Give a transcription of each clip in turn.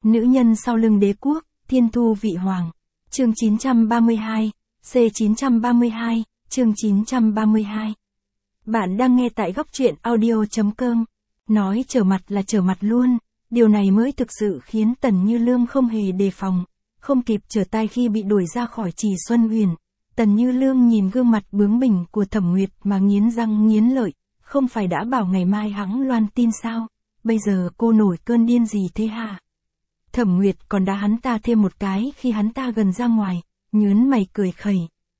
Nữ nhân sau lưng đế quốc, thiên thu vị hoàng. Chương 932, C932, chương 932. Bạn đang nghe tại góc truyện audio.com. Nói trở mặt là trở mặt luôn, điều này mới thực sự khiến Tần Như Lương không hề đề phòng, không kịp trở tay khi bị đuổi ra khỏi Trì Xuân Uyển. Tần Như Lương nhìn gương mặt bướng bỉnh của Thẩm Nguyệt mà nghiến răng nghiến lợi, không phải đã bảo ngày mai hẵng loan tin sao, bây giờ cô nổi cơn điên gì thế hả? Thẩm Nguyệt còn đá hắn ta thêm một cái khi hắn ta gần ra ngoài, nhớn mày cười khẩy.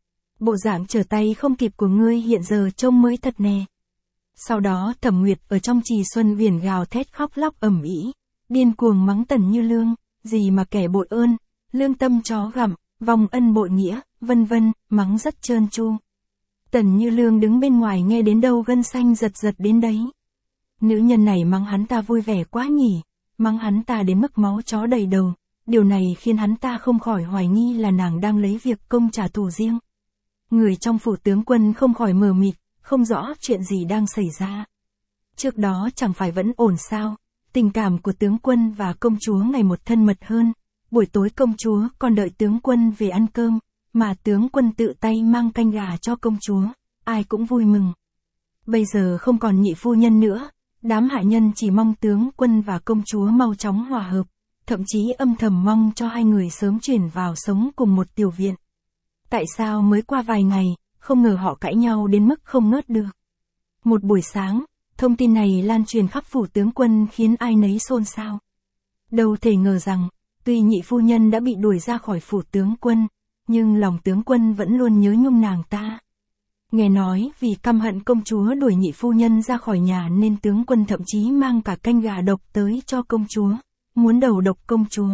Bộ dạng trở tay không kịp của ngươi hiện giờ trông mới thật nè. Sau đó Thẩm Nguyệt ở trong Trì Xuân Uyển gào thét khóc lóc ầm ĩ, điên cuồng mắng Tần Như Lương, gì mà kẻ bội ơn, lương tâm chó gặm, vong ân bội nghĩa, vân vân, mắng rất trơn tru. Tần Như Lương đứng bên ngoài nghe đến đâu gân xanh giật giật đến đấy. Nữ nhân này mắng hắn ta vui vẻ quá nhỉ, mắng hắn ta đến mức máu chó đầy đầu, điều này khiến hắn ta không khỏi hoài nghi là nàng đang lấy việc công trả thù riêng. Người trong phủ tướng quân không khỏi mờ mịt, không rõ chuyện gì đang xảy ra. Trước đó chẳng phải vẫn ổn sao, tình cảm của tướng quân và công chúa ngày một thân mật hơn, buổi tối công chúa còn đợi tướng quân về ăn cơm, mà tướng quân tự tay mang canh gà cho công chúa, ai cũng vui mừng. Bây giờ không còn nhị phu nhân nữa, đám hạ nhân chỉ mong tướng quân và công chúa mau chóng hòa hợp, thậm chí âm thầm mong cho hai người sớm chuyển vào sống cùng một tiểu viện. Tại sao mới qua vài ngày, không ngờ họ cãi nhau đến mức không ngớt được. Một buổi sáng, thông tin này lan truyền khắp phủ tướng quân khiến ai nấy xôn xao. Đâu thể ngờ rằng, tuy nhị phu nhân đã bị đuổi ra khỏi phủ tướng quân, nhưng lòng tướng quân vẫn luôn nhớ nhung nàng ta. Nghe nói vì căm hận công chúa đuổi nhị phu nhân ra khỏi nhà nên tướng quân thậm chí mang cả canh gà độc tới cho công chúa, muốn đầu độc công chúa.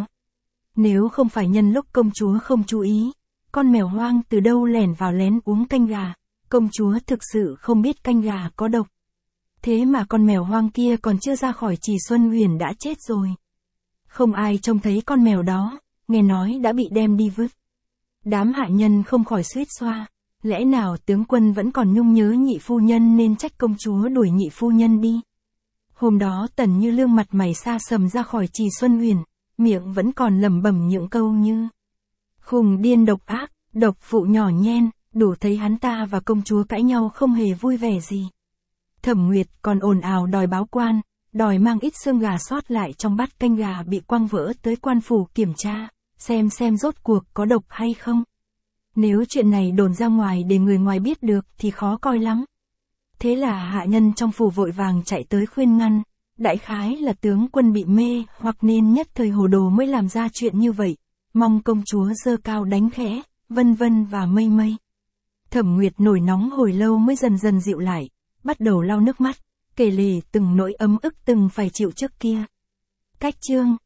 Nếu không phải nhân lúc công chúa không chú ý, con mèo hoang từ đâu lẻn vào lén uống canh gà, công chúa thực sự không biết canh gà có độc. Thế mà con mèo hoang kia còn chưa ra khỏi Trì Xuân Uyển đã chết rồi. Không ai trông thấy con mèo đó, nghe nói đã bị đem đi vứt. Đám hạ nhân không khỏi suýt xoa, lẽ nào tướng quân vẫn còn nhung nhớ nhị phu nhân nên trách công chúa đuổi nhị phu nhân đi. Hôm đó Tần Như Lương mặt mày xa sầm ra khỏi Trì Xuân Uyển, miệng vẫn còn lẩm bẩm những câu như khùng điên độc ác, độc phụ nhỏ nhen, đủ thấy hắn ta và công chúa cãi nhau không hề vui vẻ gì. Thẩm Nguyệt còn ồn ào đòi báo quan, đòi mang ít xương gà sót lại trong bát canh gà bị quăng vỡ tới quan phủ kiểm tra, xem rốt cuộc có độc hay không. Nếu chuyện này đồn ra ngoài để người ngoài biết được thì khó coi lắm. Thế là hạ nhân trong phủ vội vàng chạy tới khuyên ngăn, đại khái là tướng quân bị mê hoặc nên nhất thời hồ đồ mới làm ra chuyện như vậy, mong công chúa giơ cao đánh khẽ, vân vân và mây mây. Thẩm Nguyệt nổi nóng hồi lâu mới dần dần dịu lại, bắt đầu lau nước mắt, kể lể từng nỗi ấm ức từng phải chịu trước kia. Cách chương